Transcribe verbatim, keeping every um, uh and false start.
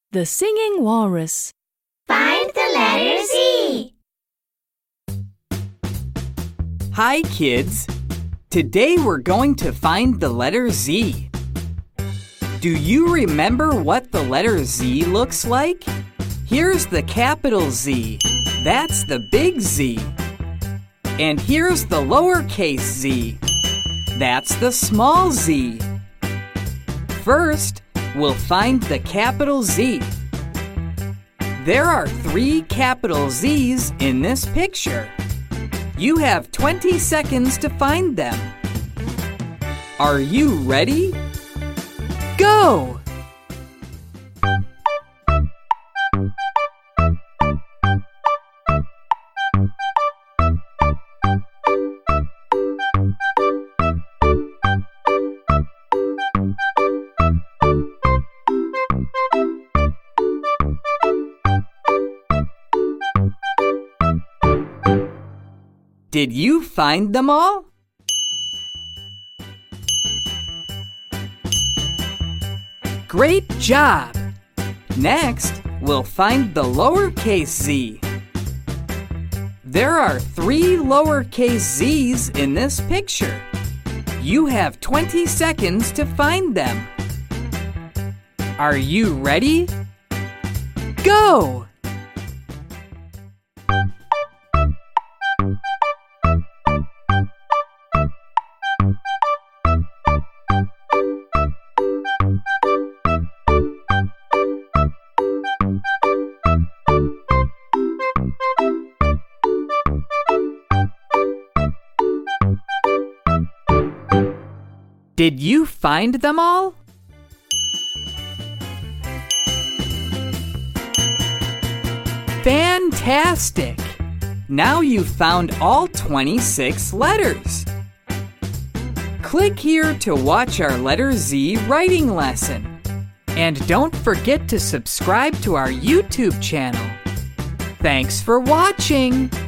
The Singing Walrus. Find the letter Z. Hi, kids. Today we're going to find the letter Z. Do you remember what the letter Z looks like? Here's the capital Z. That's the big Z. And here's the lowercase z. That's the small z. First, we'll find the capital Z. There are three capital Z's in this picture. You have twenty seconds to find them. Are you ready? Go! Did you find them all? Great job! Next, we'll find the lowercase z. There are three lowercase z's in this picture. You have twenty seconds to find them. Are you ready? Go! Did you find them all? Fantastic! Now you've found all twenty-six letters. Click here to watch our letter Z writing lesson. And don't forget to subscribe to our YouTube channel. Thanks for watching!